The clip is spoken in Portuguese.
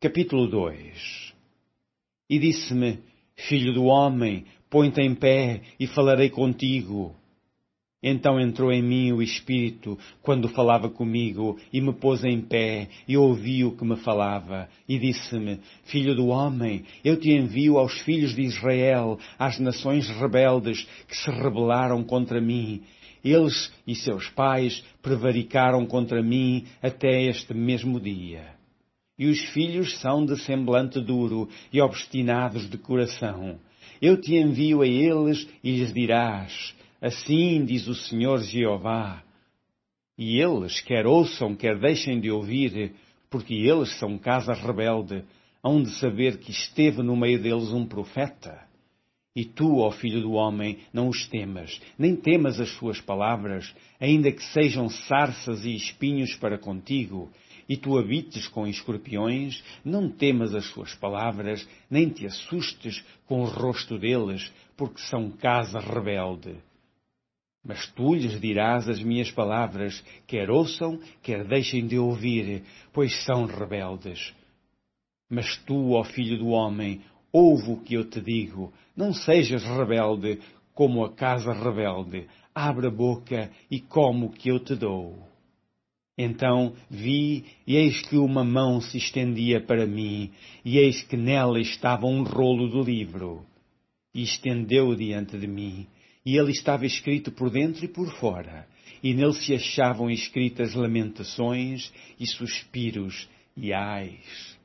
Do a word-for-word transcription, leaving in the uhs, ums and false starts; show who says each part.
Speaker 1: Capítulo dois. E disse-me: Filho do homem, põe-te em pé e falarei contigo. Então entrou em mim o Espírito, quando falava comigo, e me pôs em pé, e ouvi o que me falava, e disse-me: Filho do homem, eu te envio aos filhos de Israel, às nações rebeldes que se rebelaram contra mim. Eles e seus pais prevaricaram contra mim até este mesmo dia. E os filhos são de semblante duro e obstinados de coração. Eu te envio a eles e lhes dirás: Assim diz o Senhor Jeová. E eles, quer ouçam, quer deixem de ouvir, porque eles são casa rebelde, hão de saber que esteve no meio deles um profeta. E tu, ó filho do homem, não os temas, nem temas as suas palavras, ainda que sejam sarças e espinhos para contigo, e tu habites com escorpiões, não temas as suas palavras, nem te assustes com o rosto deles, porque são casa rebelde. Mas tu lhes dirás as minhas palavras, quer ouçam, quer deixem de ouvir, pois são rebeldes. Mas tu, ó filho do homem, ouve o que eu te digo, não sejas rebelde como a casa rebelde, abre a boca e come o que eu te dou. Então vi, e eis que uma mão se estendia para mim, e eis que nela estava um rolo do livro. E estendeu-o diante de mim, e ele estava escrito por dentro e por fora, e nele se achavam escritas lamentações e suspiros e ais.